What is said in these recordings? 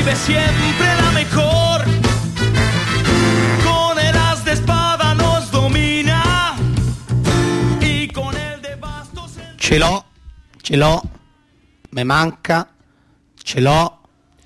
vive siempre la mejor. Con el as de espada nos domina y con el de bastos Ce l'ho, me manca, ce l'ho,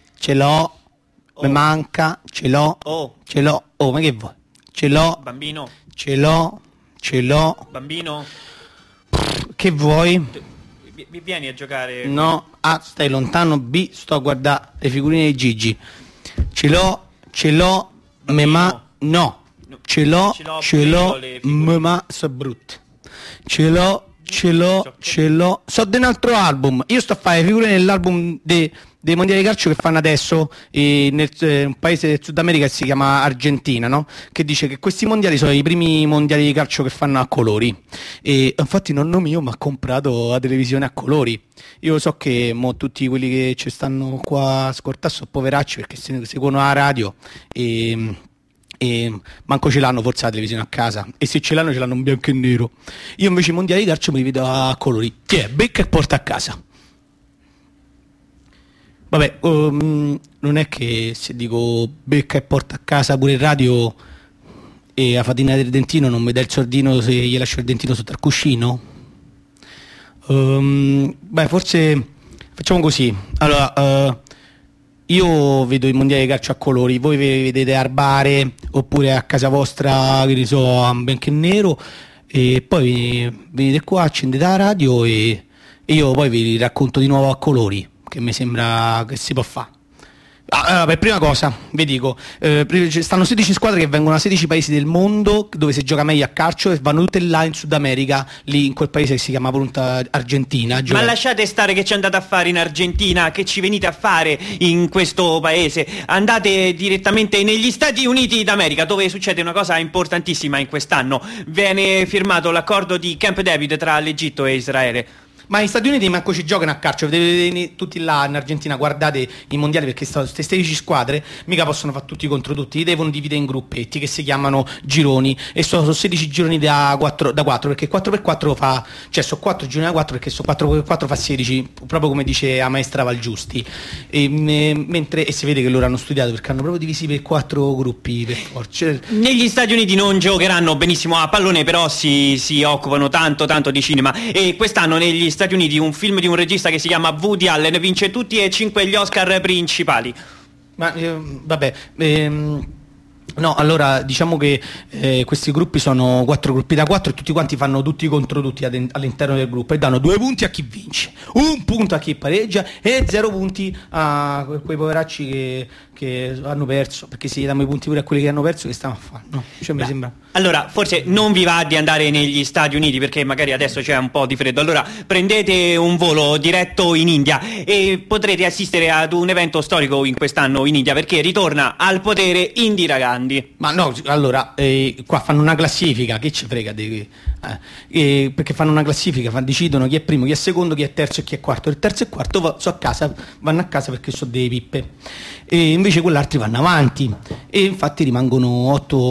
me manca, ce l'ho, oh, ma che vuoi? Ce l'ho, bambino, ce l'ho, bambino, che vuoi? vieni a giocare. No, A, stai lontano, B, sto a guardare le figurine di Gigi. Ce l'ho, me ma, no, ce l'ho, me ma, so brutte. Ce l'ho, so di un altro album. Io sto a fare le figure nell'album dei mondiali di calcio che fanno adesso nel un paese del Sud America che si chiama Argentina, no? Che dice che questi mondiali sono i primi mondiali di calcio che fanno a colori. E infatti nonno mio mi ha comprato la televisione a colori. Io so che tutti quelli che ci stanno qua a ascoltare sono poveracci perché seguono la radio e manco ce l'hanno forse la televisione a casa, e se ce l'hanno in bianco e nero. Io invece i mondiali di calcio me li vedo a colori. Chi è? Becca e porta a casa. Vabbè, non è che se dico becca e porta a casa pure il radio e la fatina del dentino non mi dà il sordino se gli lascio il dentino sotto al cuscino? Beh, forse facciamo così. Allora, io vedo i mondiali di calcio a colori, voi vedete al bar oppure a casa vostra, che ne so, a bianco e nero, e poi venite qua, accendete la radio e io poi vi racconto di nuovo a colori, che mi sembra che si può fare. Per prima cosa vi dico, ci stanno 16 squadre che vengono da 16 paesi del mondo dove si gioca meglio a calcio e vanno tutte là in Sud America, lì in quel paese che si chiama appunto Argentina. Ma lasciate stare che ci andate a fare in Argentina, che ci venite a fare in questo paese. Andate direttamente negli Stati Uniti d'America, dove succede una cosa importantissima in quest'anno. Viene firmato l'accordo di Camp David tra l'Egitto e Israele. Ma negli Stati Uniti manco ci giocano a calcio, vedete tutti là in Argentina, guardate i mondiali perché queste 16 squadre mica possono fare tutti contro tutti, li devono dividere in gruppetti che si chiamano gironi e sono 16 gironi da 4 perché 4x4 fa, cioè sono 4 gironi da 4 perché 4x4 fa 16, proprio come dice la maestra Valgiusti, e si vede che loro hanno studiato perché hanno proprio divisi per 4 gruppi per forza. Negli Stati Uniti non giocheranno benissimo a pallone, però si occupano tanto di cinema, e quest'anno negli Stati Uniti un film di un regista che si chiama Woody Allen vince tutti e 5 gli Oscar principali. Ma vabbè, no, allora diciamo che questi gruppi sono 4 gruppi da 4 e tutti quanti fanno tutti contro tutti all'interno del gruppo e danno 2 punti a chi vince, 1 punto a chi pareggia e 0 punti a quei poveracci che hanno perso, perché se gli danno i punti pure a quelli che hanno perso, che stanno a fare? No, cioè mi sembra. Allora, forse non vi va di andare negli Stati Uniti perché magari adesso c'è un po' di freddo, allora prendete un volo diretto in India e potrete assistere ad un evento storico in quest'anno in India, perché ritorna al potere Indira Gandhi. Ma no, allora, qua fanno una classifica, che ci frega perché fanno una classifica, decidono chi è primo, chi è secondo, chi è terzo e chi è quarto. Il terzo e quarto vanno a casa perché sono dei pippe, e invece quell'altri vanno avanti, e infatti rimangono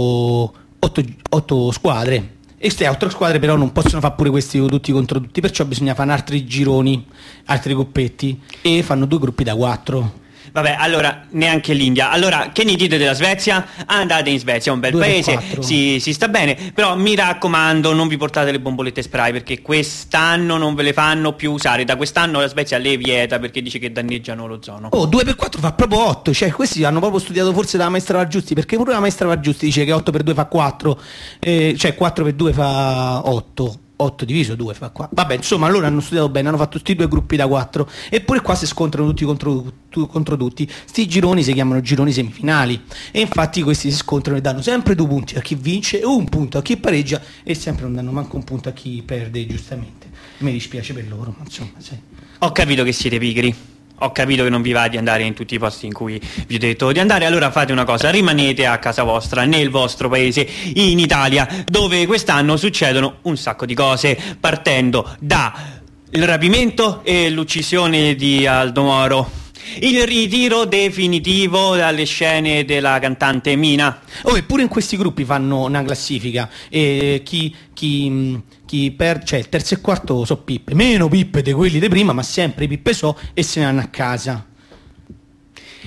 8 squadre, e queste 8 squadre però non possono fare pure questi tutti contro tutti, perciò bisogna fare altri gironi, altri gruppetti, e fanno 2 gruppi da 4. Vabbè, allora neanche l'India. Allora, che ne dite della Svezia? Andate in Svezia, è un bel paese, si sta bene, però mi raccomando non vi portate le bombolette spray perché quest'anno non ve le fanno più usare. Da quest'anno la Svezia le vieta perché dice che danneggiano l'ozono. 2x4 fa proprio 8, cioè questi hanno proprio studiato forse dalla maestra Valgiusti, perché pure la maestra Valgiusti dice che 8x2 fa 4, cioè 4x2 fa 8. 8 diviso 2 fa 4. Vabbè, insomma, loro hanno studiato bene, hanno fatto tutti 2 gruppi da 4, eppure qua si scontrano tutti contro tutti. Sti gironi si chiamano gironi semifinali, e infatti questi si scontrano e danno sempre 2 punti a chi vince e 1 punto a chi pareggia, e sempre non danno manco 1 punto a chi perde, giustamente. Mi dispiace per loro, ma insomma, sì. Ho capito che siete pigri. Ho capito che non vi va di andare in tutti i posti in cui vi ho detto di andare, allora fate una cosa, rimanete a casa vostra, nel vostro paese, in Italia, dove quest'anno succedono un sacco di cose, partendo da il rapimento e l'uccisione di Aldo Moro, il ritiro definitivo dalle scene della cantante Mina. Eppure in questi gruppi fanno una classifica, e chi perde, cioè il terzo e quarto so pippe, meno pippe di quelli di prima, ma sempre pippe e se ne vanno a casa.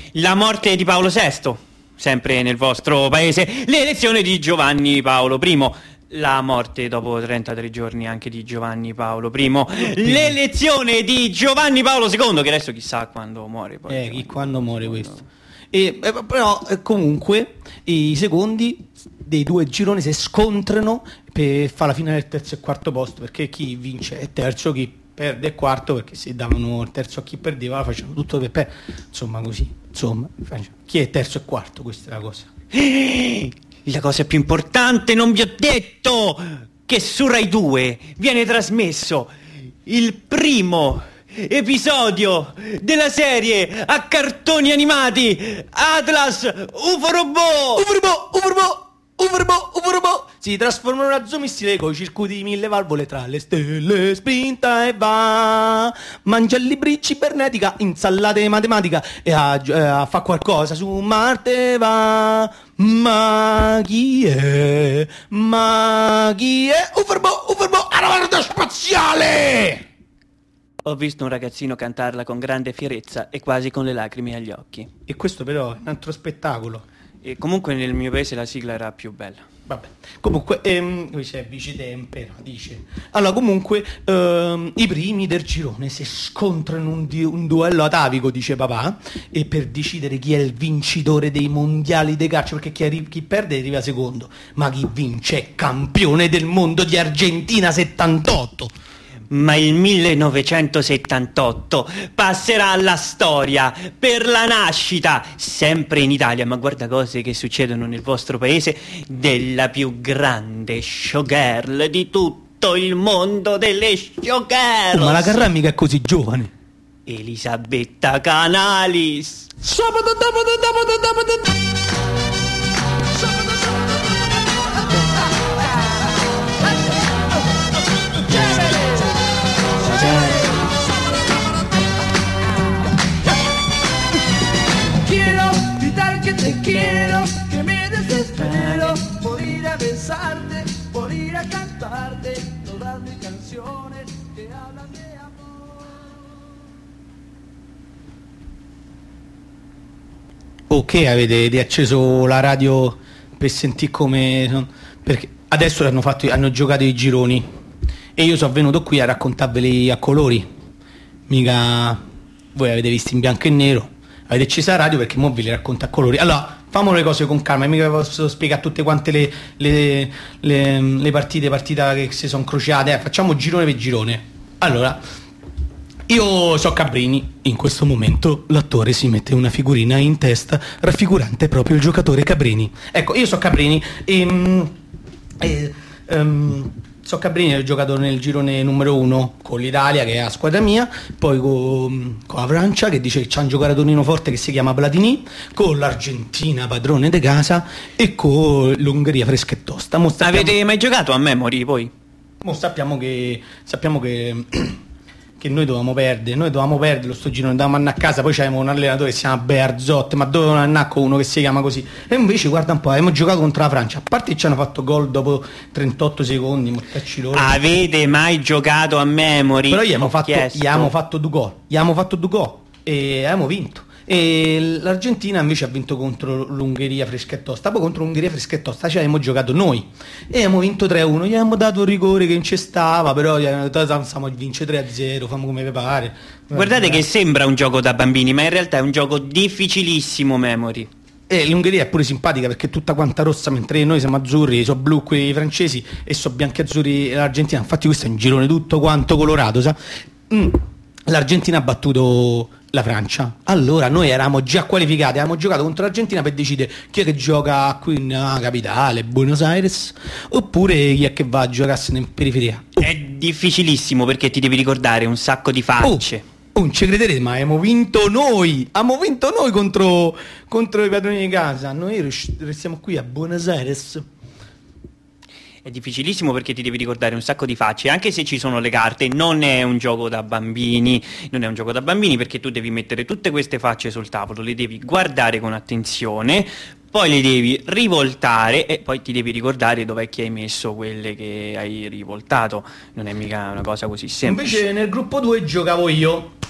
La morte di Paolo VI, sempre nel vostro paese. L'elezione di Giovanni Paolo I. La morte dopo 33 giorni anche di Giovanni Paolo I. L'elezione di Giovanni Paolo II, che adesso chissà quando muore. Poi quando muore questo. Però comunque i secondi dei due gironi si scontrano per fare la fine del terzo e quarto posto, perché chi vince è terzo, chi perde è quarto, perché se davano il terzo a chi perdeva facevano tutto per insomma così, insomma, chi è terzo e quarto, questa è la cosa. La cosa più importante, non vi ho detto che su Rai 2 viene trasmesso il primo episodio della serie a cartoni animati Atlas UFO Robot. UFO Robot si trasforma in una zoomissile con i circuiti di 1000 valvole tra le stelle, spinta e va, mangia libri cibernetica, insalate matematica e a fa qualcosa su Marte va. Ma chi è? UFO Robot alla guardia spaziale! Ho visto un ragazzino cantarla con grande fierezza e quasi con le lacrime agli occhi. E questo però è un altro spettacolo. E comunque nel mio paese la sigla era più bella. Vabbè, comunque, qui c'è Vicitempera, dice. Allora, comunque, i primi del girone si scontrano un duello atavico, dice papà, e per decidere chi è il vincitore dei mondiali di calcio, perché chi perde arriva secondo, ma chi vince è campione del mondo di Argentina 78. Ma il 1978 passerà alla storia per la nascita, sempre in Italia, ma guarda cose che succedono nel vostro paese, della più grande showgirl di tutto il mondo delle showgirl. Ma la Carrà mica è così giovane. Elisabetta Canalis. Te quiero, que me desespero, morir a besarte, morir a cantarte, todas mis canciones que hablan de amor. Ok, avete riacceso la radio per sentire come... Perché adesso hanno giocato i gironi e io sono venuto qui a raccontarveli a colori. Mica voi avete visto in bianco e nero. Avete acceso la radio perché mo vi li racconto a colori. Allora, facciamo le cose con calma, mica posso spiegare tutte quante le partite che si sono crociate. Facciamo girone per girone. Allora, io so Cabrini, in questo momento l'attore si mette una figurina in testa raffigurante proprio il giocatore Cabrini. Ecco, io so Cabrini so Cabrini, ho giocato nel girone numero 1 con l'Italia, che è la squadra mia, poi con la Francia, che dice che c'ha un giocatorino forte che si chiama Platini, con l'Argentina, padrone de casa, e con l'Ungheria fresca e tosta. Avete mai giocato a memory voi? Sappiamo che noi dovevamo perdere lo sto girone, dovevamo andare a casa, poi c'avevamo un allenatore che si chiama Bearzot, ma dovevano andare con uno che si chiama così, e invece guarda un po', abbiamo giocato contro la Francia, a parte che ci hanno fatto gol dopo 38 secondi, mortacci loro. Avete mai giocato a memory? Però gli abbiamo fatto due gol e abbiamo vinto. E l'Argentina invece ha vinto contro l'Ungheria fresca e tosta. Poi contro l'Ungheria fresca e tosta ci abbiamo giocato noi e abbiamo vinto 3-1. Gli abbiamo dato un rigore che non ci stava, però gli abbiamo detto stiamo a vincere 3-0, famo come vi pare. Guardate che sembra un gioco da bambini, ma in realtà è un gioco difficilissimo, memory. E l'Ungheria è pure simpatica perché è tutta quanta rossa, mentre noi siamo azzurri, sono blu quelli francesi e sono bianchi e azzurri l'Argentina. Infatti questo è un girone tutto quanto colorato, sa? L'Argentina ha battuto la Francia. Allora noi eravamo già qualificati, avevamo giocato contro l'Argentina per decidere chi è che gioca qui in capitale, Buenos Aires, oppure chi è che va a giocarsene in periferia. È difficilissimo perché ti devi ricordare un sacco di facce. Non ci crederete, ma abbiamo vinto noi contro i padroni di casa. Noi restiamo qui a Buenos Aires. È difficilissimo perché ti devi ricordare un sacco di facce, anche se ci sono le carte, non è un gioco da bambini, perché tu devi mettere tutte queste facce sul tavolo, le devi guardare con attenzione, poi le devi rivoltare e poi ti devi ricordare dov'è che hai messo quelle che hai rivoltato. Non è mica una cosa così semplice. Invece nel gruppo 2 giocavo io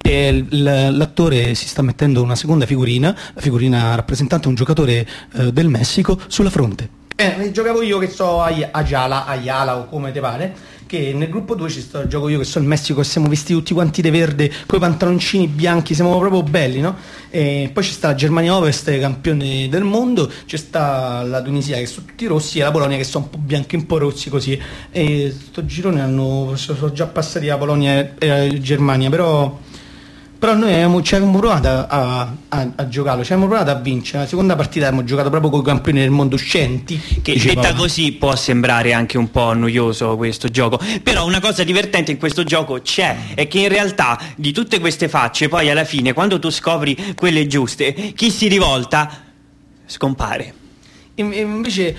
e l'attore si sta mettendo una seconda figurina, la figurina rappresentante un giocatore del Messico, sulla fronte. Giocavo io che so Ayala o come te pare, che nel gruppo 2 gioco io che so il Messico e siamo vestiti tutti quanti di verde coi pantaloncini bianchi, siamo proprio belli, no? E poi c'è sta la Germania Ovest, campione del mondo, c'è sta la Tunisia che sono tutti rossi e la Polonia che sono un po' bianchi, un po' rossi così, e sto girone sono già passati la Polonia e la Germania, però noi ci abbiamo provato a giocarlo, ci abbiamo provato a vincere. La seconda partita abbiamo giocato proprio con i campioni del mondo uscenti. Che detta così può sembrare anche un po' noioso questo gioco, però una cosa divertente in questo gioco c'è, è che in realtà di tutte queste facce poi alla fine, quando tu scopri quelle giuste, chi si rivolta scompare. Invece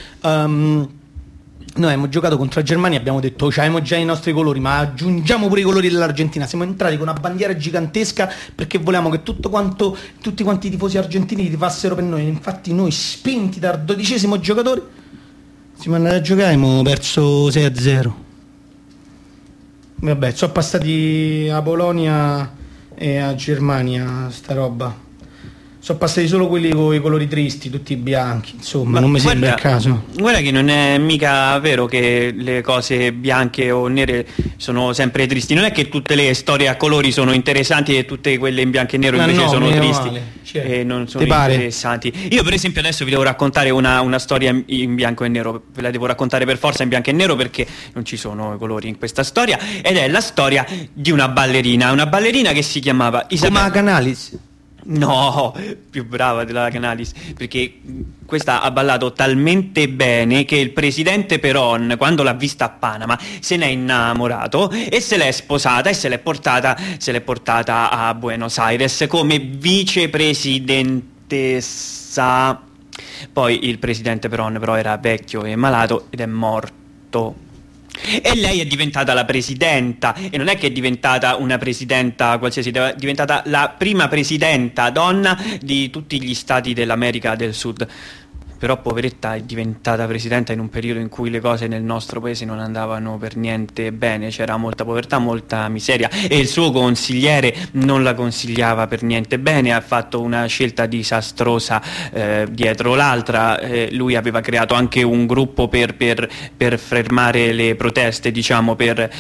noi abbiamo giocato contro la Germania, abbiamo detto abbiamo già i nostri colori, ma aggiungiamo pure i colori dell'Argentina. Siamo entrati con una bandiera gigantesca perché volevamo che tutti quanti i tifosi argentini tifassero per noi. Infatti noi, spinti dal 12° giocatore, siamo andati a giocare e abbiamo perso 6-0. Vabbè, sono passati a Polonia e a Germania sta roba. Sono passati solo quelli con i colori tristi, tutti bianchi, insomma, ma non mi sembra il caso. Guarda che non è mica vero che le cose bianche o nere sono sempre tristi. Non è che tutte le storie a colori sono interessanti e tutte quelle in bianco e nero invece sono tristi e non sono interessanti. Io per esempio adesso vi devo raccontare una storia in bianco e nero, ve la devo raccontare per forza in bianco e nero perché non ci sono i colori in questa storia, ed è la storia di una ballerina che si chiamava Isabella. Come Canalis? No, più brava della Canalis, perché questa ha ballato talmente bene che il presidente Perón, quando l'ha vista a Panama, se n'è innamorato e se l'è sposata e se l'è portata a Buenos Aires come vicepresidentessa. Poi il presidente Perón però era vecchio e malato ed è morto. E lei è diventata la presidenta, e non è che è diventata una presidenta qualsiasi, è diventata la prima presidenta donna di tutti gli stati dell'America del Sud. Però poveretta è diventata presidenta in un periodo in cui le cose nel nostro paese non andavano per niente bene, c'era molta povertà, molta miseria e il suo consigliere non la consigliava per niente bene, ha fatto una scelta disastrosa dietro l'altra. Lui aveva creato anche un gruppo per fermare le proteste, diciamo,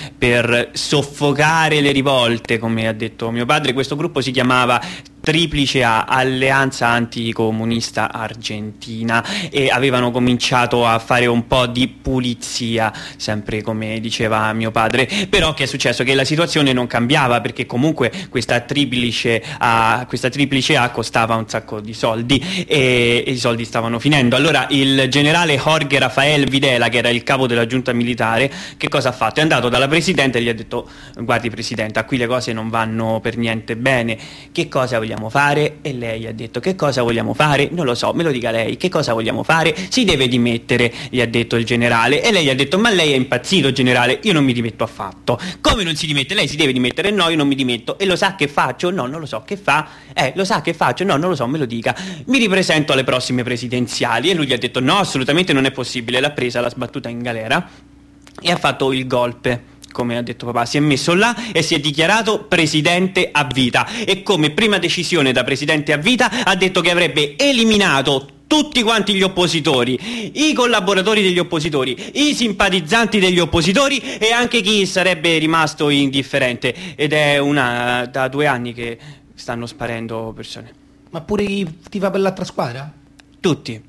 per soffocare le rivolte, come ha detto mio padre. Questo gruppo si chiamava Triplice A, Alleanza Anticomunista Argentina, e avevano cominciato a fare un po' di pulizia, sempre come diceva mio padre. Però che è successo? Che la situazione non cambiava, perché comunque questa Triplice A costava un sacco di soldi e i soldi stavano finendo. Allora il generale Jorge Rafael Videla, che era il capo della giunta militare, che cosa ha fatto? È andato dalla presidente e gli ha detto: guardi presidenta, qui le cose non vanno per niente bene, che cosa vogliamo fare? E lei ha detto: che cosa vogliamo fare? Non lo so, me lo dica lei, che cosa vogliamo fare? Si deve dimettere, gli ha detto il generale. E lei ha detto: ma lei è impazzito generale, io non mi dimetto affatto. Come non si dimette? Lei si deve dimettere. No, io non mi dimetto. E lo sa che faccio? No, non lo so. Che fa? Lo sa che faccio? No, non lo so, me lo dica. Mi ripresento alle prossime presidenziali. E lui gli ha detto: no, assolutamente non è possibile. L'ha presa, l'ha sbattuta in galera e ha fatto il golpe. Come ha detto papà, si è messo là e si è dichiarato presidente a vita, e come prima decisione da presidente a vita ha detto che avrebbe eliminato tutti quanti gli oppositori, i collaboratori degli oppositori, i simpatizzanti degli oppositori e anche chi sarebbe rimasto indifferente. Ed è da 2 anni che stanno sparendo persone. Ma pure chi tifa per l'altra squadra? Tutti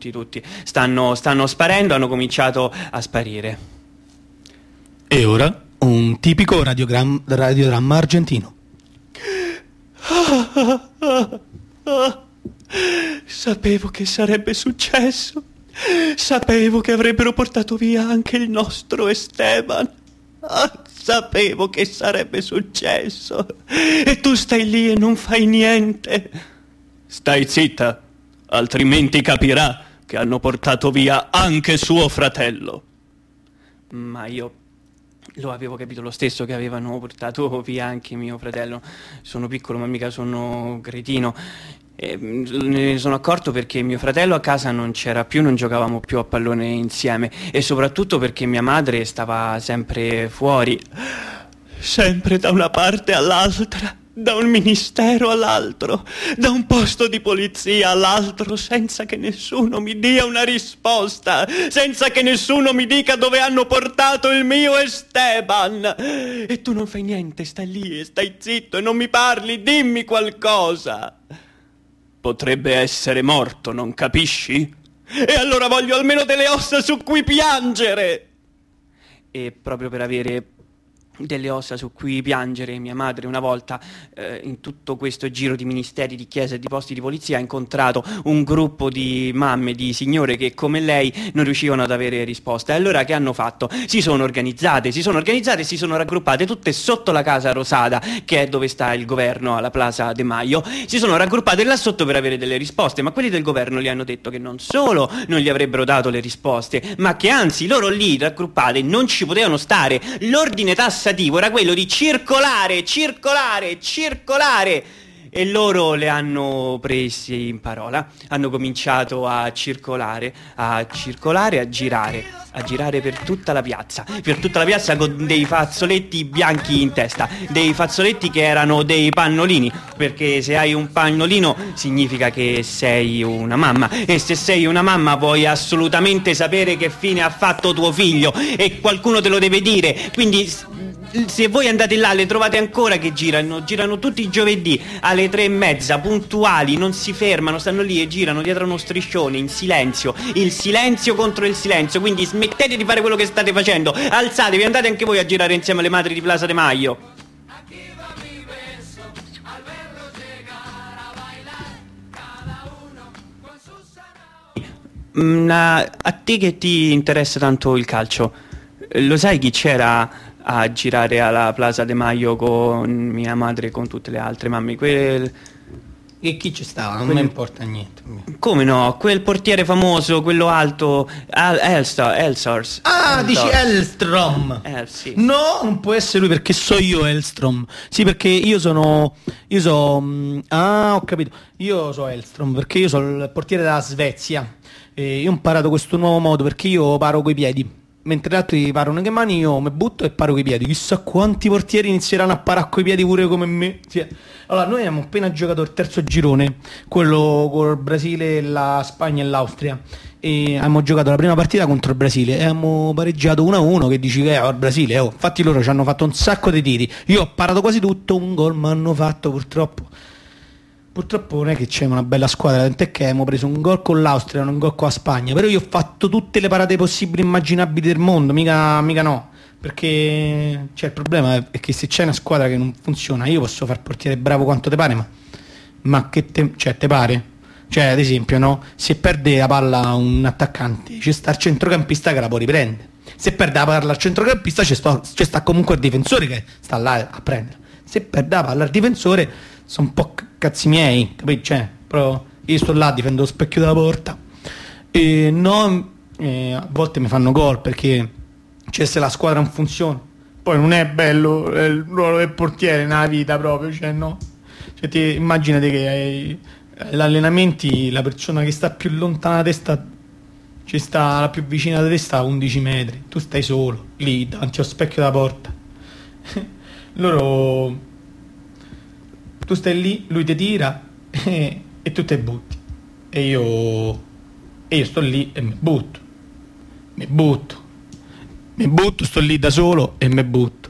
stanno sparendo, hanno cominciato a sparire. E ora un tipico radiodramma argentino. Sapevo che sarebbe successo. Sapevo che avrebbero portato via anche il nostro Esteban. Sapevo che sarebbe successo. E tu stai lì e non fai niente. Stai zitta, altrimenti capirà che hanno portato via anche suo fratello. Ma io lo avevo capito lo stesso che avevano portato via anche mio fratello. Sono piccolo ma mica sono cretino. E ne sono accorto perché mio fratello a casa non c'era più, non giocavamo più a pallone insieme, e soprattutto perché mia madre stava sempre fuori, sempre da una parte all'altra. da un ministero all'altro, da un posto di polizia all'altro, senza che nessuno mi dia una risposta, senza che nessuno mi dica dove hanno portato il mio Esteban. E tu non fai niente, stai lì e stai zitto e non mi parli, dimmi qualcosa. Potrebbe essere morto, non capisci? E allora voglio almeno delle ossa su cui piangere. E proprio per avere delle ossa su cui piangere, mia madre una volta in tutto questo giro di ministeri, di chiese e di posti di polizia ha incontrato un gruppo di mamme, di signore che come lei non riuscivano ad avere risposta. E allora che hanno fatto? Si sono organizzate e si sono raggruppate tutte sotto la Casa Rosada, che è dove sta il governo, alla Plaza de Mayo. Si sono raggruppate là sotto per avere delle risposte, ma quelli del governo gli hanno detto che non solo non gli avrebbero dato le risposte, ma che anzi loro lì raggruppate non ci potevano stare. L'ordine tassativo era quello di circolare, e loro le hanno presi in parola, hanno cominciato a circolare, a girare per tutta la piazza con dei fazzoletti bianchi in testa, dei fazzoletti che erano dei pannolini, perché se hai un pannolino significa che sei una mamma, e se sei una mamma vuoi assolutamente sapere che fine ha fatto tuo figlio e qualcuno te lo deve dire. Quindi se voi andate là le trovate ancora che girano tutti i giovedì alle 3:30 puntuali, non si fermano, stanno lì e girano dietro uno striscione in silenzio, il silenzio contro il silenzio. Quindi smettete di fare quello che state facendo, alzatevi, andate anche voi a girare insieme alle madri di Plaza de Mayo. A te che ti interessa tanto il calcio, lo sai chi c'era a girare alla Plaza de Mayo con mia madre e con tutte le altre mamme? E chi ci stava? Non mi importa niente. Come no? Quel portiere famoso, quello alto, Elsars. Ah, dici Elstrom. Sì. No, non può essere lui, perché so io Elstrom. Sì, perché io so ho capito. Io so Elstrom perché io sono il portiere della Svezia. E io ho imparato questo nuovo modo perché io paro coi piedi. Mentre gli altri parano con le mani, io mi butto e paro coi piedi. Chissà quanti portieri inizieranno a parare coi piedi pure come me. Sì. Allora, noi abbiamo appena giocato il terzo girone, quello col Brasile, la Spagna e l'Austria. E abbiamo giocato la prima partita contro il Brasile e abbiamo pareggiato 1-1, che dici che il Brasile, infatti loro ci hanno fatto un sacco di tiri. Io ho parato quasi tutto, un gol mi hanno fatto purtroppo. Purtroppo non è che c'è una bella squadra, tant'è che abbiamo preso un gol con l'Austria e un gol con la Spagna, però io ho fatto tutte le parate possibili e immaginabili del mondo, mica no, perché il problema è che se c'è una squadra che non funziona, io posso far portiere bravo quanto te pare, ma che te pare? Cioè, ad esempio, no? Se perde la palla un attaccante, c'è sta il centrocampista che la può riprendere. Se perde la palla al centrocampista c'è sta comunque il difensore che sta là a prendere. Se perde la palla al difensore sono un po' cazzi miei, capito? Cioè, però io sto là, difendo lo specchio della porta e a volte mi fanno gol perché se la squadra non funziona, poi non è bello il ruolo del portiere nella vita proprio, cioè no. Cioè, immaginate che agli allenamenti la persona che sta più lontana da te la più vicina da te sta a 11 metri, tu stai solo lì davanti allo specchio della porta. Tu stai lì, lui ti tira e tu te butti. E io sto lì e mi butto, sto lì da solo e mi butto.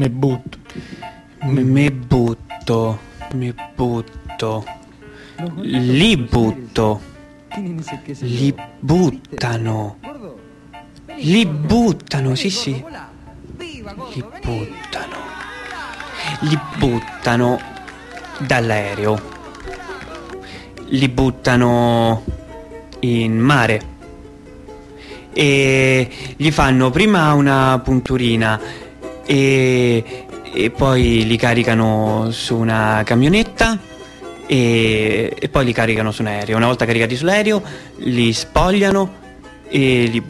Li buttano, sì. Li buttano dall'aereo, li buttano in mare e gli fanno prima una punturina e poi li caricano su una camionetta e poi li caricano su un aereo. Una volta caricati sull'aereo li spogliano e li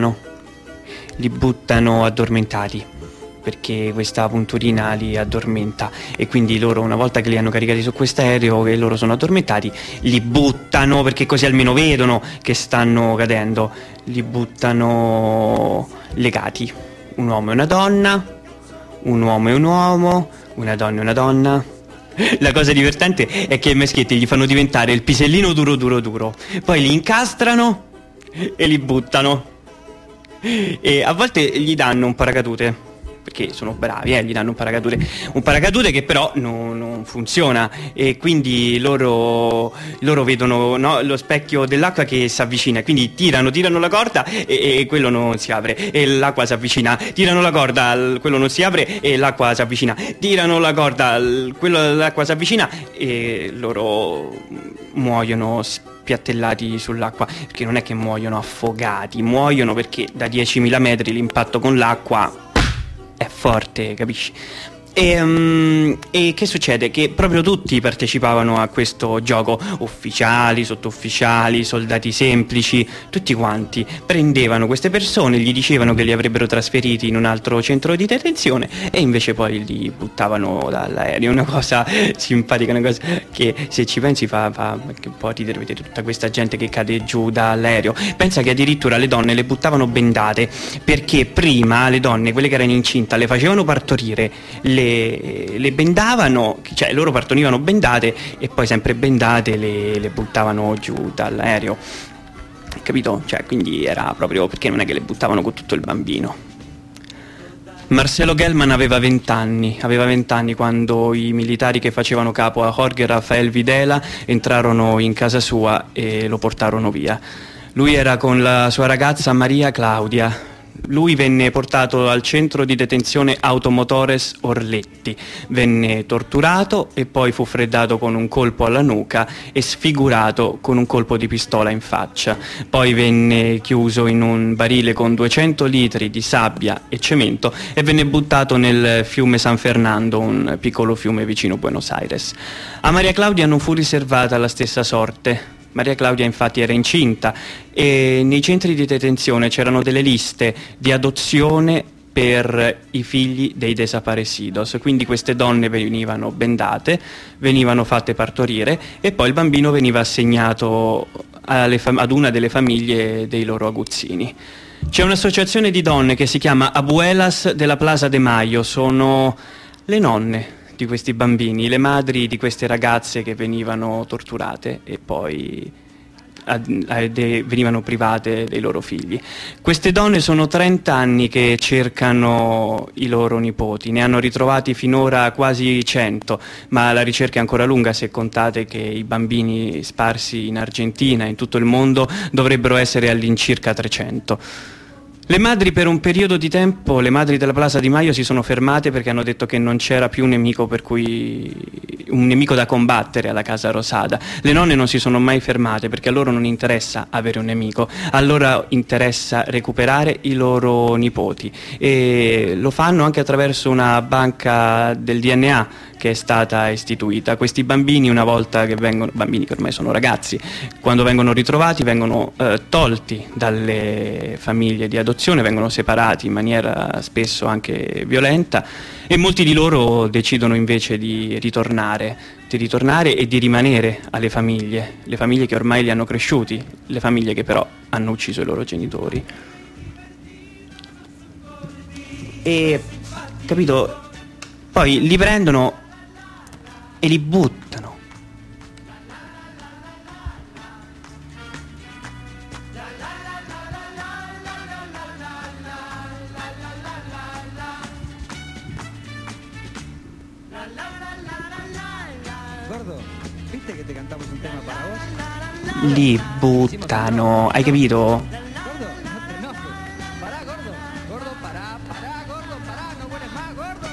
buttano addormentati, perché questa punturina li addormenta e quindi loro, una volta che li hanno caricati su quest'aereo e loro sono addormentati, li buttano, perché così almeno vedono che stanno cadendo, li buttano legati, un uomo e una donna, un uomo e un uomo, una donna e una donna, La cosa divertente è che ai maschietti gli fanno diventare il pisellino duro duro duro, poi li incastrano e li buttano, e a volte gli danno un paracadute, perché sono bravi, gli danno un paracadute che però non funziona, e quindi loro vedono, no, lo specchio dell'acqua che si avvicina, quindi tirano la corda e quello non si apre e l'acqua si avvicina, tirano la corda, quello non si apre e l'acqua si avvicina, tirano la corda, l'acqua si avvicina e loro muoiono spiattellati sull'acqua, perché non è che muoiono affogati, muoiono perché da 10.000 metri l'impatto con l'acqua è forte, capisci? E che succede? Che proprio tutti partecipavano a questo gioco, ufficiali, sottufficiali, soldati semplici, tutti quanti prendevano queste persone, gli dicevano che li avrebbero trasferiti in un altro centro di detenzione e invece poi li buttavano dall'aereo. Una cosa simpatica, una cosa che se ci pensi fa che un po' ridere vedere tutta questa gente che cade giù dall'aereo. Pensa che addirittura le donne le buttavano bendate, perché prima le donne, quelle che erano incinta, le facevano partorire, le bendavano, cioè loro partorivano bendate e poi sempre bendate le buttavano giù dall'aereo, capito? Cioè, quindi era proprio perché non è che le buttavano con tutto il bambino. Marcelo Gellman aveva 20 anni quando i militari che facevano capo a Jorge Rafael Videla entrarono in casa sua e lo portarono via. Lui era con la sua ragazza Maria Claudia. Lui venne portato al centro di detenzione Automotores Orletti, venne torturato e poi fu freddato con un colpo alla nuca e sfigurato con un colpo di pistola in faccia. Poi venne chiuso in un barile con 200 litri di sabbia e cemento e venne buttato nel fiume San Fernando, un piccolo fiume vicino Buenos Aires. A Maria Claudia non fu riservata la stessa sorte. Maria Claudia infatti era incinta e nei centri di detenzione c'erano delle liste di adozione per i figli dei desaparecidos, quindi queste donne venivano bendate, venivano fatte partorire e poi il bambino veniva assegnato ad una delle famiglie dei loro aguzzini. C'è un'associazione di donne che si chiama Abuelas de la Plaza de Mayo, sono le nonne di questi bambini, le madri di queste ragazze che venivano torturate e poi venivano private dei loro figli. Queste donne sono 30 anni che cercano i loro nipoti, ne hanno ritrovati finora quasi 100, ma la ricerca è ancora lunga se contate che i bambini sparsi in Argentina e in tutto il mondo dovrebbero essere all'incirca 300. Le madri per un periodo di tempo, le madri della Plaza di Mayo si sono fermate perché hanno detto che non c'era più un nemico da combattere alla Casa Rosada. Le nonne non si sono mai fermate perché a loro non interessa avere un nemico, a loro interessa recuperare i loro nipoti e lo fanno anche attraverso una banca del DNA che è stata istituita. Questi bambini, una volta che bambini che ormai sono ragazzi, quando vengono ritrovati vengono tolti dalle famiglie di adozione, vengono separati in maniera spesso anche violenta e molti di loro decidono invece di ritornare e di rimanere alle famiglie, le famiglie che ormai li hanno cresciuti, le famiglie che però hanno ucciso i loro genitori. E, capito, poi li prendono e li buttano. Gordo, viste che te cantamos un tema para vos? Li buttano, hai capito? Gordo, no te enojes. Pará, gordo. Gordo, pará, gordo, pará, no vuelves más, gordo,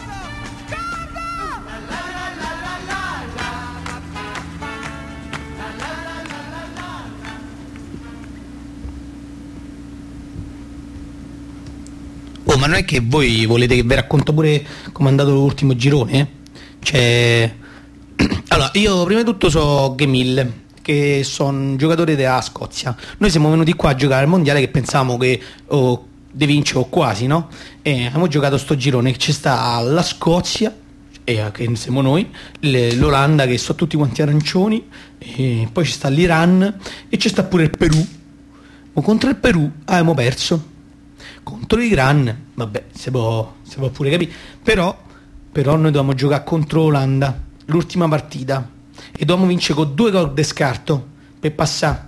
Oh, ma non è che voi volete che vi racconto pure com'è andato l'ultimo girone? Cioè, allora, io prima di tutto so Gemil, che sono un giocatore della Scozia. Noi siamo venuti qua a giocare al mondiale che pensavamo che De Vinci o quasi, no? E abbiamo giocato sto girone che ci sta la Scozia, che siamo noi, l'Olanda che sono tutti quanti arancioni, e poi ci sta l'Iran e ci sta pure il Perù. Contro il Perù abbiamo perso. Contro l'Iran, vabbè, si può pure capire, però noi dobbiamo giocare contro l'Olanda l'ultima partita e dobbiamo vincere con 2 gol di scarto per passare.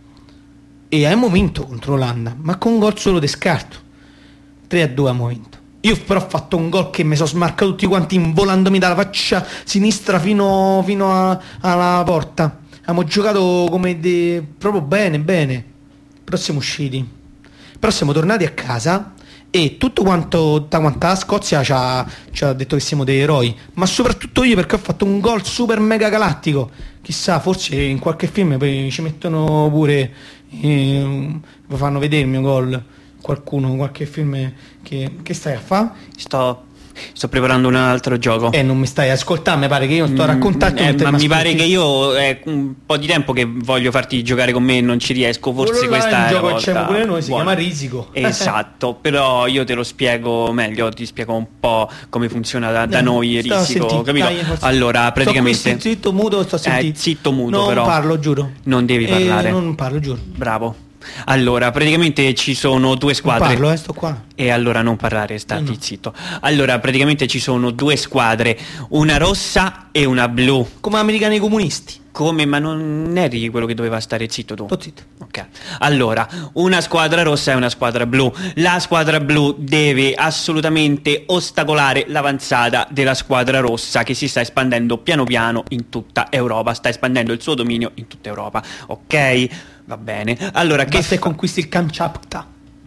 E abbiamo vinto contro l'Olanda, ma con un gol solo di scarto. 3-2 abbiamo vinto. Io però ho fatto un gol che mi sono smarcato tutti quanti involandomi dalla faccia sinistra fino alla porta. Abbiamo giocato proprio bene. Però siamo usciti. Però siamo tornati a casa e tutto quanto da quanta la Scozia ci ha detto che siamo dei eroi. Ma soprattutto io, perché ho fatto un gol super mega galattico. Chissà, forse in qualche film poi ci mettono pure, mi fanno vedere il mio gol. Qualcuno, qualche film che stai a fare? Sto preparando un altro gioco. Non mi stai ascoltando, mi pare che io sto a raccontare. Ma mi pare che io è un po' di tempo che voglio farti giocare con me e non ci riesco. Forse questa è la volta. C'è pure noi, si chiama Risico. Esatto, però io te lo spiego meglio, ti spiego un po' come funziona da noi Risico, capito? Allora, praticamente zitto muto, zitto muto, non però parlo, giuro. Non devi parlare. Non parlo, giuro. Bravo. Allora, praticamente ci sono 2 squadre. Non parlo, sto qua. E allora non parlare, stati zitto. Allora, praticamente ci sono 2 squadre, una rossa e una blu. Come americani comunisti. Come? Ma non eri quello che doveva stare zitto tu? Sto zitto. Ok. Allora, una squadra rossa e una squadra blu. La squadra blu deve assolutamente ostacolare l'avanzata della squadra rossa, che si sta espandendo piano piano in tutta Europa. Sta espandendo il suo dominio in tutta Europa. Ok? Va bene. Allora, che se conquisti il Kamchatka.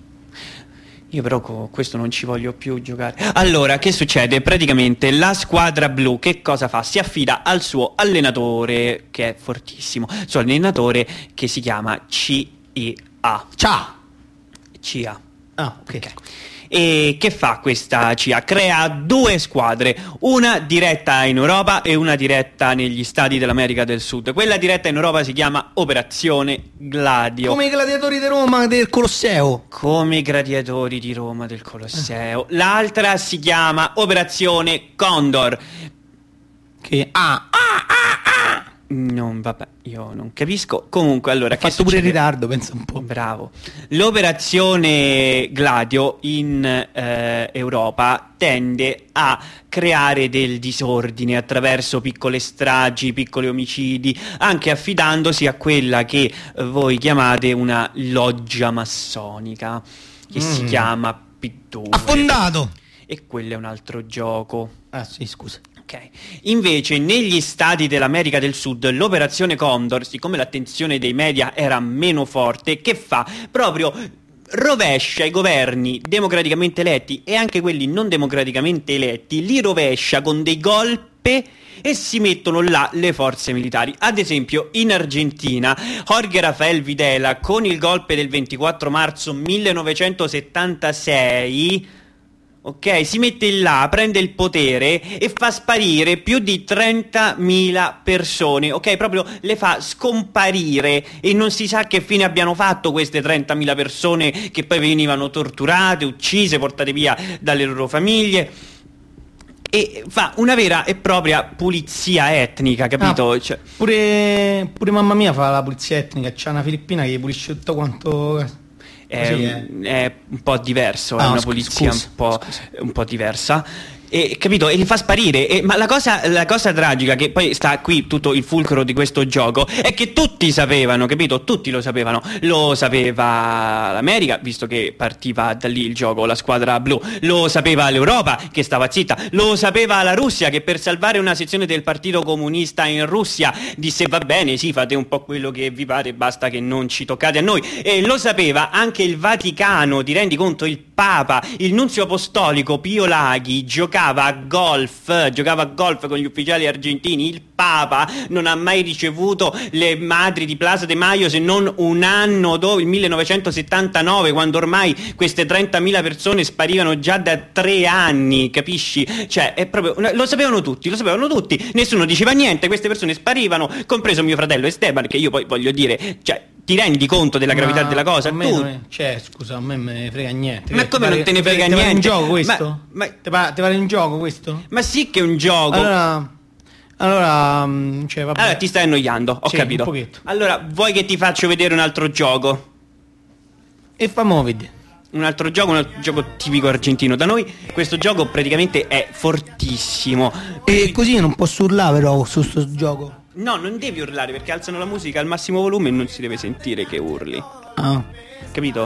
Io però con questo non ci voglio più giocare. Allora, che succede? Praticamente la squadra blu che cosa fa? Si affida al suo allenatore, che è fortissimo. Il suo allenatore che si chiama CIA. CIA. Ah, ok. E che fa questa CIA? Crea 2 squadre, una diretta in Europa e una diretta negli stati dell'America del Sud. Quella diretta in Europa si chiama Operazione Gladio. Come i gladiatori di Roma del Colosseo. Come i gladiatori di Roma del Colosseo. L'altra si chiama Operazione Condor. Che Non, vabbè, io non capisco. Comunque, allora, ho fatto pure in ritardo, pensa un po'. Bravo. L'operazione Gladio in Europa tende a creare del disordine attraverso piccole stragi, piccoli omicidi, anche affidandosi a quella che voi chiamate una loggia massonica, che si chiama P2. Affondato! E quello è un altro gioco. Ah sì, scusa. Okay. Invece negli stati dell'America del Sud l'operazione Condor, siccome l'attenzione dei media era meno forte, che fa? Proprio rovescia i governi democraticamente eletti e anche quelli non democraticamente eletti, li rovescia con dei golpe e si mettono là le forze militari. Ad esempio in Argentina Jorge Rafael Videla con il golpe del 24 marzo 1976... ok, si mette là, prende il potere e fa sparire più di 30.000 persone, ok, proprio le fa scomparire e non si sa che fine abbiano fatto queste 30.000 persone che poi venivano torturate, uccise, portate via dalle loro famiglie. E fa una vera e propria pulizia etnica, capito? Cioè, pure mamma mia fa la pulizia etnica, c'è una filippina che pulisce tutto quanto... È un po' diverso, è una pulizia un po' diversa. Capito? E li fa sparire. Ma la cosa tragica, che poi sta qui tutto il fulcro di questo gioco, è che tutti sapevano, capito? Tutti lo sapevano. Lo sapeva l'America, visto che partiva da lì il gioco, la squadra blu. Lo sapeva l'Europa, che stava zitta. Lo sapeva la Russia, che per salvare una sezione del Partito Comunista in Russia disse: va bene, sì, fate un po' quello che vi pare, basta che non ci toccate a noi. E lo sapeva anche il Vaticano, ti rendi conto? Il Papa, il nunzio apostolico Pio Laghi giocava a golf con gli ufficiali argentini. Il Papa non ha mai ricevuto le madri di Plaza de Mayo se non un anno dopo, il 1979, quando ormai queste 30.000 persone sparivano già da 3 anni, capisci? Cioè, è proprio, lo sapevano tutti, nessuno diceva niente, queste persone sparivano, compreso mio fratello Esteban, che io poi voglio dire, cioè, ti rendi conto della gravità della cosa? A me scusa, a me me frega niente. Ma come non te ne frega niente? Ti pare un gioco questo? Ti pare un gioco questo? Ma sì che è un gioco. Allora, allora ti stai annoiando, ho capito. Un pochetto. Allora, vuoi che ti faccio vedere un altro gioco? E fammo vedere. un altro gioco tipico argentino. Da noi questo gioco praticamente è fortissimo. E così non posso urlare però su sto gioco. No, non devi urlare perché alzano la musica al massimo volume e non si deve sentire che urli. Ah. Capito?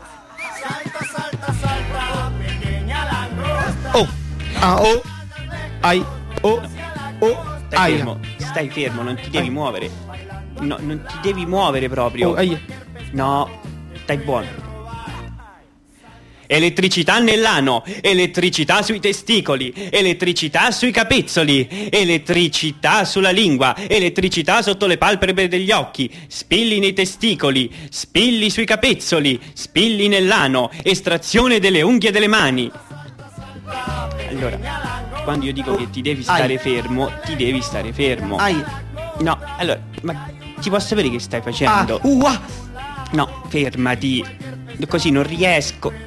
Oh. Ah, oh. Ai. Oh. Oh. Stai fermo, non ti devi muovere. No, non ti devi muovere proprio. Oh, ai. No, stai buono. Elettricità nell'ano, elettricità sui testicoli, elettricità sui capezzoli, elettricità sulla lingua, elettricità sotto le palpebre degli occhi, spilli nei testicoli, spilli sui capezzoli, spilli nell'ano, estrazione delle unghie delle mani. Allora, quando io dico che ti devi stare fermo, ti devi stare fermo. No, allora, ma ti posso sapere che stai facendo? No, fermati. Così non riesco.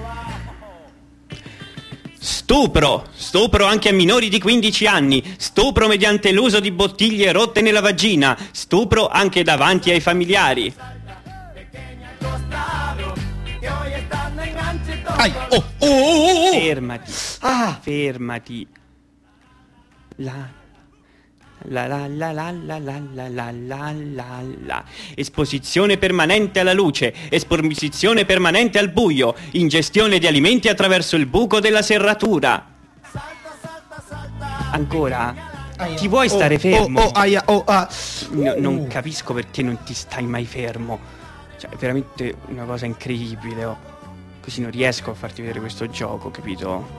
Stupro anche a minori di 15 anni, stupro mediante l'uso di bottiglie rotte nella vagina, stupro anche davanti ai familiari. Fermati. Fermati. Esposizione permanente alla luce, esposizione permanente al buio, ingestione di alimenti attraverso il buco della serratura. Ancora? Ti vuoi stare fermo? Non capisco perché non ti stai mai fermo. Cioè, è veramente una cosa incredibile, oh. Così non riesco a farti vedere questo gioco, capito?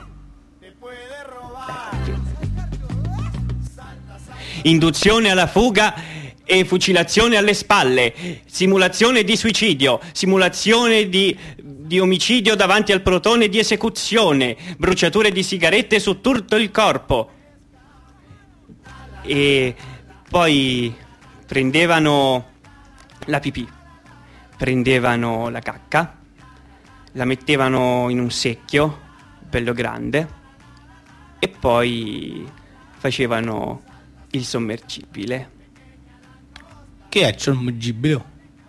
Induzione alla fuga e fucilazione alle spalle, simulazione di suicidio, simulazione di omicidio davanti al plotone di esecuzione, bruciature di sigarette su tutto il corpo. E poi prendevano la pipì, prendevano la cacca, la mettevano in un secchio bello grande e poi facevano il sommergibile. Che è il sommergibile?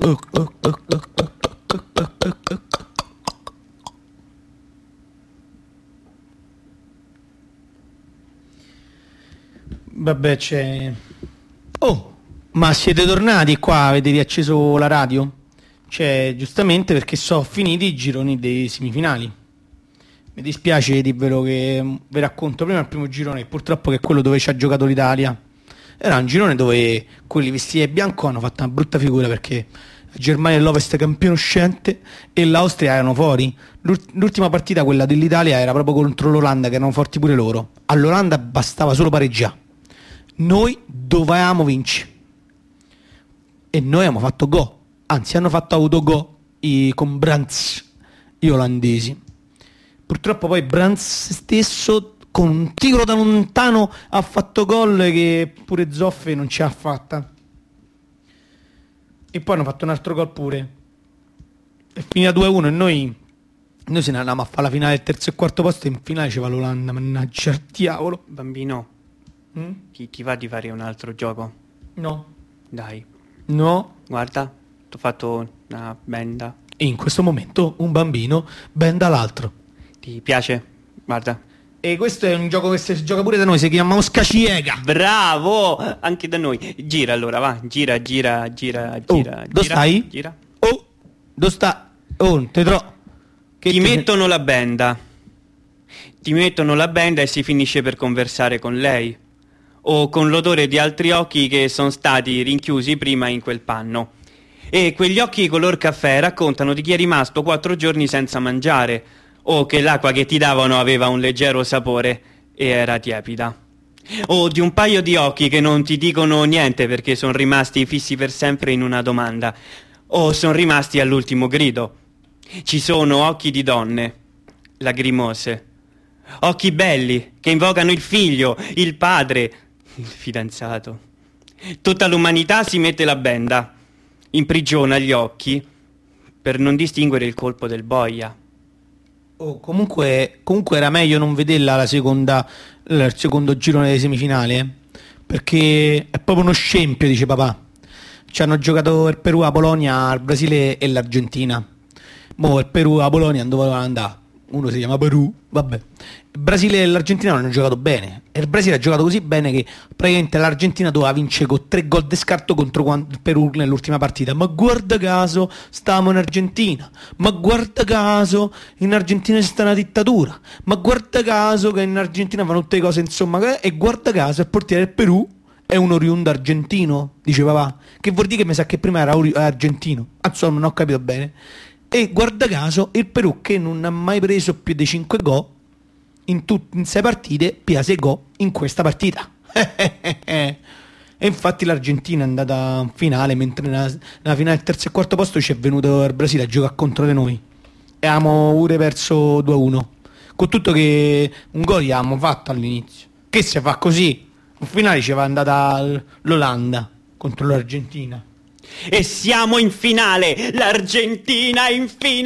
Vabbè, c'è... Oh, ma siete tornati qua? Avete riacceso la radio? Cioè, giustamente perché sono finiti i gironi dei semifinali. Mi dispiace dirvelo che vi racconto prima il primo girone, purtroppo che è quello dove ci ha giocato l'Italia. Era un girone dove quelli vestiti di bianco hanno fatto una brutta figura perché la Germania e l'Ovest campione uscente e l'Austria erano fuori. L'ultima partita, quella dell'Italia, era proprio contro l'Olanda, che erano forti pure loro. All'Olanda bastava solo pareggiare. Noi dovevamo vincere. E noi abbiamo fatto go. Anzi, hanno fatto autogol con Brands, gli olandesi. Purtroppo poi Brands stesso con un tiro da lontano ha fatto gol che pure Zoffe non ce l'ha fatta. E poi hanno fatto un altro gol pure. È finita 2-1 e noi se ne andavamo a fare la finale del terzo e quarto posto e in finale ci va l'Olanda, mannaggia il diavolo. Bambino, ti va di fare un altro gioco? No. Dai. No. Guarda, ti ho fatto una benda. E in questo momento un bambino benda l'altro. Ti piace? Guarda. E questo è un gioco che si gioca pure da noi, si chiama Mosca Ciega. Bravo! Anche da noi. Gira allora, va. Gira. Dove stai? Gira. Oh, dove sta? Oh, te trovo. Ti mettono la benda. Ti mettono la benda e si finisce per conversare con lei. O con l'odore di altri occhi che sono stati rinchiusi prima in quel panno. E quegli occhi color caffè raccontano di chi è rimasto 4 giorni senza mangiare. O che l'acqua che ti davano aveva un leggero sapore e era tiepida. O di un paio di occhi che non ti dicono niente perché sono rimasti fissi per sempre in una domanda. O sono rimasti all'ultimo grido. Ci sono occhi di donne, lagrimose. Occhi belli che invocano il figlio, il padre, il fidanzato. Tutta l'umanità si mette la benda, imprigiona gli occhi per non distinguere il colpo del boia. Oh, comunque era meglio non vederla il secondo girone delle semifinali, perché è proprio uno scempio, dice papà. Ci hanno giocato il Perù, la Polonia, il Brasile e l'Argentina. Mo' il Perù, la Polonia, dove volevano andare? Uno si chiama Perù, vabbè. Il Brasile e l'Argentina non hanno giocato bene. E il Brasile ha giocato così bene che praticamente l'Argentina doveva vincere con 3 gol di scarto contro il Perù nell'ultima partita. Ma guarda caso, stavamo in Argentina. Ma guarda caso, in Argentina c'è stata una dittatura. Ma guarda caso che in Argentina fanno tutte le cose, insomma. E guarda caso, il portiere del Perù è un oriundo argentino, dice papà. Che vuol dire che mi sa che prima era argentino. Insomma, non ho capito bene. E guarda caso, il Perù, che non ha mai preso più di 5 gol in 6 partite, pia 6 gol in questa partita. E infatti l'Argentina è andata in finale, mentre nella finale del terzo e quarto posto ci è venuto il Brasile a giocare contro di noi. E abbiamo pure perso 2-1. Con tutto che un gol gli avevamo fatto all'inizio. Che se fa così, in finale ci va andata l'Olanda contro l'Argentina. E siamo in finale, l'Argentina in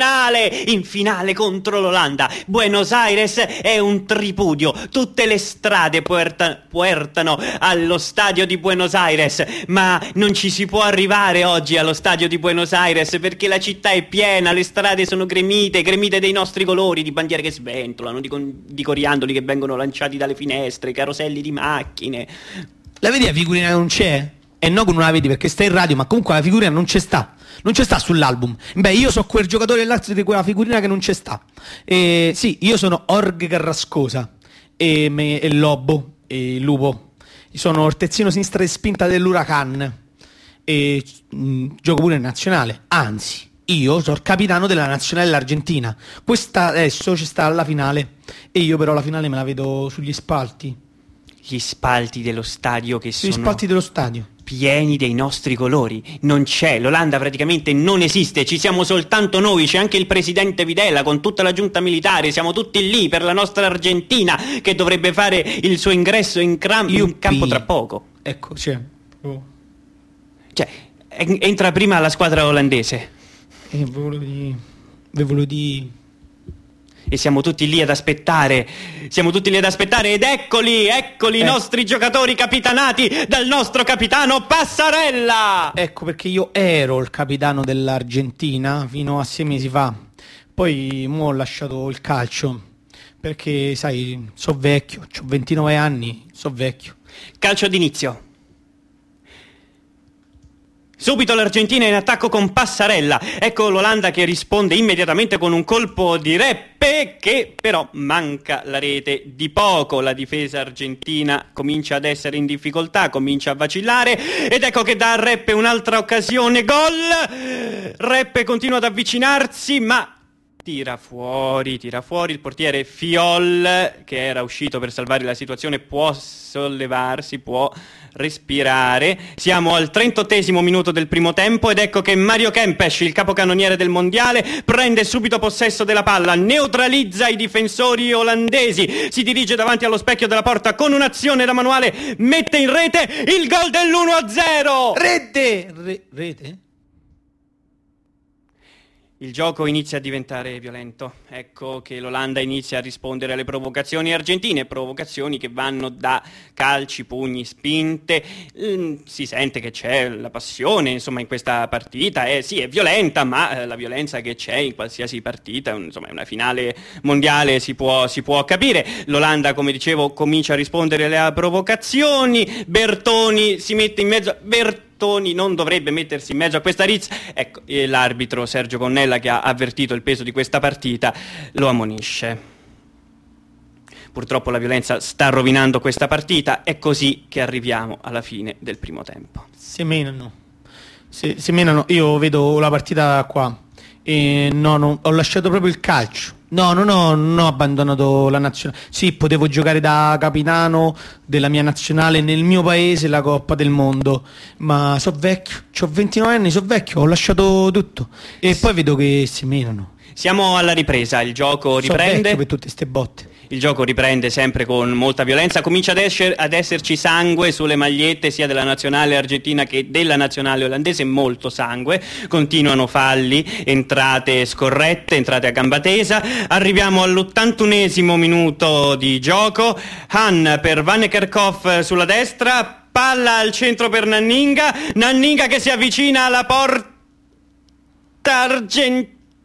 finale contro l'Olanda. Buenos Aires è un tripudio, tutte le strade puertano allo stadio di Buenos Aires, ma non ci si può arrivare oggi allo stadio di Buenos Aires perché la città è piena, le strade sono gremite dei nostri colori, di bandiere che sventolano, di coriandoli che vengono lanciati dalle finestre, caroselli di macchine. La vedi la figurina che non c'è? E no, non la vedi perché sta in radio, ma comunque la figurina non c'è sta sull'album. Beh, io so quel giocatore del Lazio di quella figurina che non c'è sta. Sì, io sono Org Carrascosa e Lobo e Lupo. Sono il terzino sinistra di spinta dell'Huracan e gioco pure in nazionale. Anzi, io sono il capitano della nazionale dell'Argentina. Questa adesso ci sta alla finale e io però la finale me la vedo sugli spalti. Gli spalti dello stadio che Sugli sono spalti dello stadio pieni dei nostri colori. Non c'è, l'Olanda praticamente non esiste, ci siamo soltanto noi, c'è anche il presidente Videla con tutta la giunta militare, siamo tutti lì per la nostra Argentina che dovrebbe fare il suo ingresso in campo tra poco. Ecco, c'è. Cioè, entra prima la squadra olandese. Ve volevo di... E siamo tutti lì ad aspettare ed eccoli i nostri giocatori capitanati dal nostro capitano Passarella. Ecco perché io ero il capitano dell'Argentina fino a 6 mesi fa, poi mo ho lasciato il calcio perché sai, so vecchio, ho 29 anni, so vecchio. Calcio d'inizio. Subito l'Argentina in attacco con Passarella. Ecco l'Olanda che risponde immediatamente con un colpo di Reppe che però manca la rete di poco. La difesa argentina comincia ad essere in difficoltà, comincia a vacillare ed ecco che dà a Reppe un'altra occasione. Gol! Reppe continua ad avvicinarsi ma tira fuori il portiere Fiol che era uscito per salvare la situazione, può sollevarsi, può respirare. Siamo al 38esimo minuto del primo tempo ed ecco che Mario Kempes, il capocannoniere del mondiale, prende subito possesso della palla, neutralizza i difensori olandesi, si dirige davanti allo specchio della porta con un'azione da manuale, mette in rete il gol dell'1-0. Rete? Il gioco inizia a diventare violento, ecco che l'Olanda inizia a rispondere alle provocazioni argentine, provocazioni che vanno da calci, pugni, spinte, si sente che c'è la passione insomma in questa partita, sì è violenta ma la violenza che c'è in qualsiasi partita, insomma è una finale mondiale, si può capire. L'Olanda come dicevo comincia a rispondere alle provocazioni, Bertoni si mette in mezzo, Bertoni non dovrebbe mettersi in mezzo a questa rizza, ecco l'arbitro Sergio Connella che ha avvertito il peso di questa partita lo ammonisce. Purtroppo la violenza sta rovinando questa partita, è così che arriviamo alla fine del primo tempo. Semenano, io vedo la partita qua e no, ho lasciato proprio il calcio. No, non ho abbandonato la nazionale. Sì, potevo giocare da capitano della mia nazionale nel mio paese la Coppa del Mondo, ma so vecchio, ho 29 anni, so vecchio, ho lasciato tutto. E poi vedo che si menano. Siamo alla ripresa, il gioco riprende. So vecchio per tutte ste botte. Il gioco riprende sempre con molta violenza, comincia ad esserci sangue sulle magliette sia della nazionale argentina che della nazionale olandese, molto sangue, continuano falli, entrate scorrette, entrate a gamba tesa, arriviamo all'81esimo minuto di gioco, Han per Van Kerkhoff sulla destra, palla al centro per Nanninga che si avvicina alla porta argentina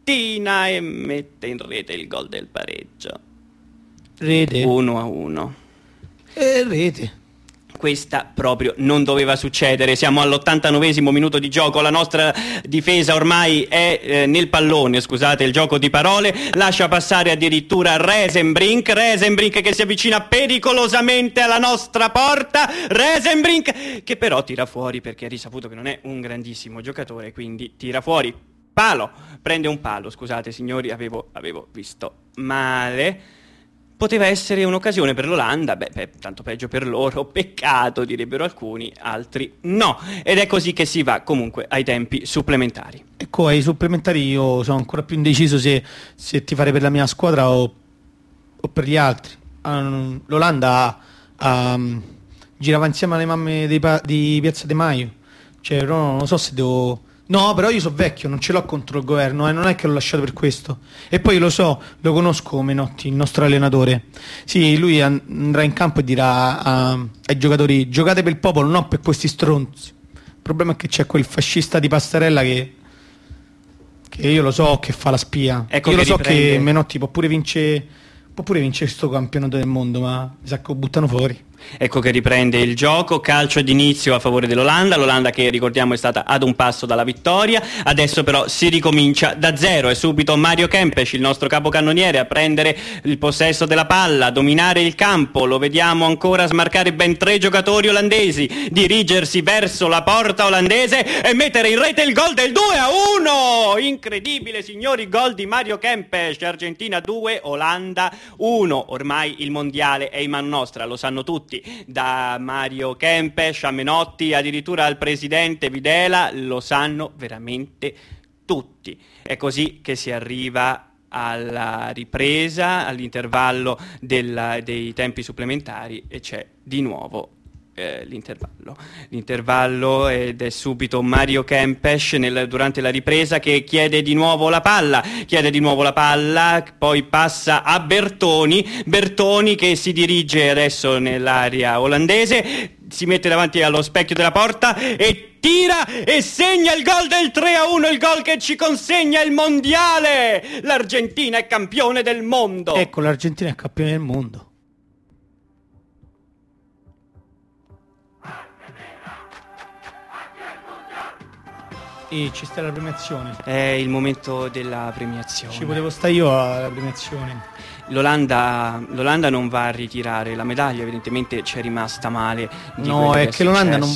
Argentina e mette in rete il gol del pareggio. Rete. 1-1. Rete. Questa proprio non doveva succedere. Siamo all'89esimo minuto di gioco. La nostra difesa ormai è nel pallone, scusate il gioco di parole. Lascia passare addirittura Resenbrink che si avvicina pericolosamente alla nostra porta. Resenbrink che però tira fuori, perché ha risaputo che non è un grandissimo giocatore, quindi tira fuori. Prende un palo, scusate signori, avevo visto male. Poteva essere un'occasione per l'Olanda, tanto peggio per loro, peccato direbbero alcuni, altri no. Ed è così che si va comunque ai tempi supplementari. Ecco, ai supplementari io sono ancora più indeciso se tifare per la mia squadra o per gli altri. L'Olanda girava insieme alle mamme di Piazza De Maio, cioè non so se devo... No, però io sono vecchio, non ce l'ho contro il governo, non è che l'ho lasciato per questo. E poi lo conosco Menotti, il nostro allenatore. Sì, lui andrà in campo e dirà ai giocatori: giocate per il popolo, non per questi stronzi. Il problema è che c'è quel fascista di Pastarella che io lo so che fa la spia. Ecco, io lo so riprende. che Menotti può pure vincere questo campionato del mondo, ma mi sa che lo buttano fuori. Ecco che riprende il gioco, calcio d'inizio a favore dell'Olanda, l'Olanda che ricordiamo è stata ad un passo dalla vittoria, adesso però si ricomincia da zero, è subito Mario Kempes, il nostro capocannoniere, a prendere il possesso della palla, a dominare il campo, lo vediamo ancora smarcare ben 3 giocatori olandesi, dirigersi verso la porta olandese e mettere in rete il gol del 2-1, incredibile signori, gol di Mario Kempes, Argentina 2, Olanda 1, ormai il mondiale è in mano nostra, lo sanno tutti. Da Mario Kempes a Menotti, addirittura al presidente Videla, lo sanno veramente tutti. È così che si arriva alla ripresa, all'intervallo dei tempi supplementari e c'è di nuovo l'intervallo ed è subito Mario Kempes durante la ripresa che chiede di nuovo la palla, poi passa a Bertoni che si dirige adesso nell'area olandese, si mette davanti allo specchio della porta e tira e segna il gol del 3-1, il gol che ci consegna il mondiale. L'Argentina è campione del mondo. Ecco, l'Argentina è campione del mondo. E ci sta la premiazione. È il momento della premiazione. Ci potevo stare io alla premiazione. L'Olanda non va a ritirare la medaglia, evidentemente c'è rimasta male. No, è che l'Olanda non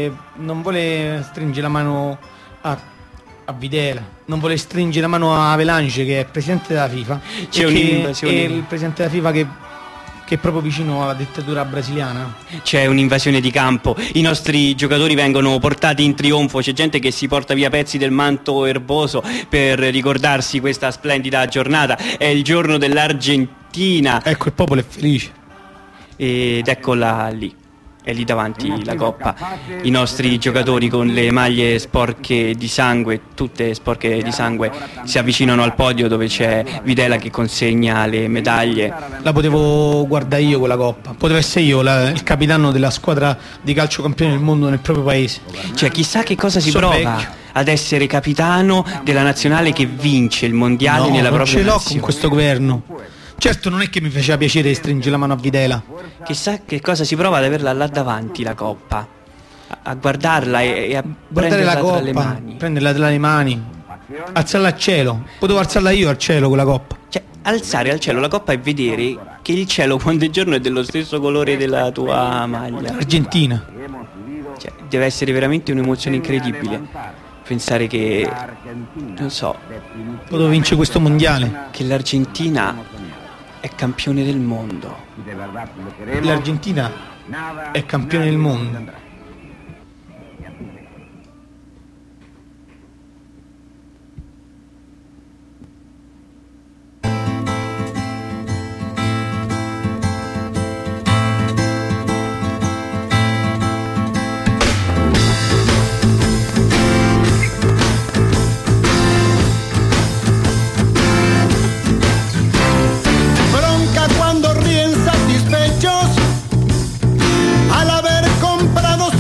vuole stringere la mano a Videla, non vuole stringere la mano a Avelange, che è presidente della FIFA. C'è un'invasione. E il presidente della FIFA che è proprio vicino alla dittatura brasiliana. C'è un'invasione di campo, i nostri giocatori vengono portati in trionfo, c'è gente che si porta via pezzi del manto erboso per ricordarsi questa splendida giornata, è il giorno dell'Argentina. Ecco, il popolo è felice. Ed eccola lì, è lì davanti la coppa, i nostri giocatori con le maglie sporche di sangue, tutte sporche di sangue, si avvicinano al podio dove c'è Videla che consegna le medaglie. La potevo guardare io quella coppa, potevo essere io il capitano della squadra di calcio campione del mondo nel proprio paese. Cioè chissà che cosa si prova vecchio ad essere capitano della nazionale che vince il mondiale nella propria nazione. Non ce l'ho nazione. con questo governo. Certo, non è che mi faceva piacere stringere la mano a Videla. Chissà che cosa si prova ad averla là davanti la coppa, a guardarla e a Guardare prenderla la coppa, tra le mani. prenderla tra le mani, alzarla al cielo. Potevo alzarla io al cielo quella coppa. Cioè, alzare al cielo la coppa e vedere che il cielo quando è giorno è dello stesso colore della tua maglia. Argentina. Cioè, deve essere veramente un'emozione incredibile. Pensare che, non so, Potevo vincere questo mondiale. che l'Argentina è campione del mondo. L'Argentina è campione del mondo. Bronca cuando ríen satisfechos al haber comprado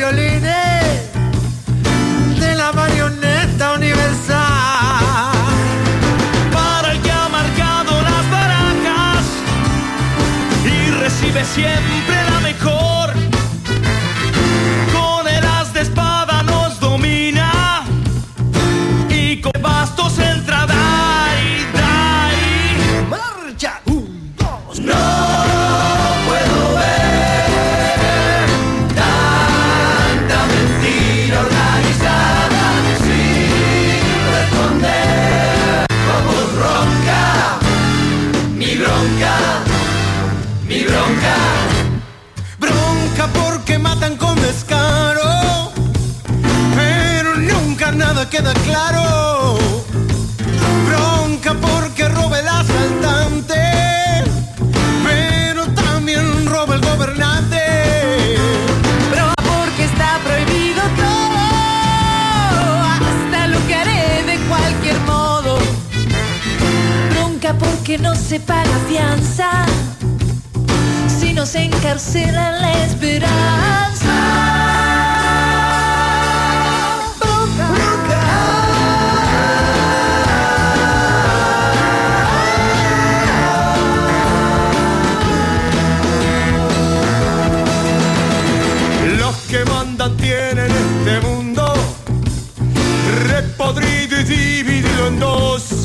violines de la marioneta universal. Para el que ha marcado las barajas y recibe siempre la mejor. Con el as de espada nos domina y con bastos entra dai, dai. ¡Marcha! 1, 2, No puedo ver tanta mentira organizada sin responder. Como ronca, mi bronca, mi bronca. bronca porque matan con descaro, pero nunca nada queda claro. Bronca porque roba el asaltante, pero también roba el gobernante. Bronca porque está prohibido todo, hasta lo que haré de cualquier modo. Bronca porque no se paga fianza, si nos encarcelan la esperanza. Bronca, bronca. Los que mandan tienen este mundo repodrido y dividido en dos.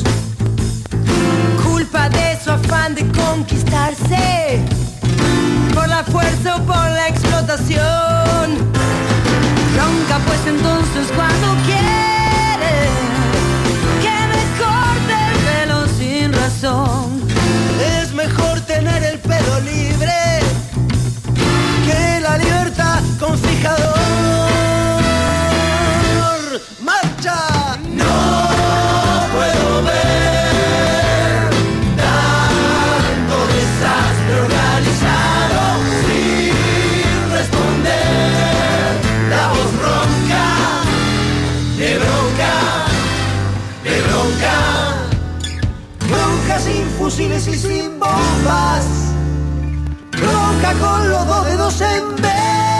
Culpa de su afán de conquistarse, por la fuerza o por la explotación. Bronca pues entonces cuando quiere que me corte el pelo sin razón. Es mejor tener el pelo libre que la libertad con fijador. ¡Marcha! No puedo ver tanto desastre organizado sin responder. La voz ronca, de bronca, de bronca. Bronca sin fusiles y sin bombas. Bronca con los 2 dedos en B.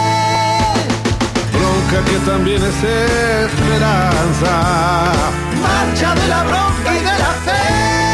Bronca que también es esperanza. Marcha de la bronca y de la fe.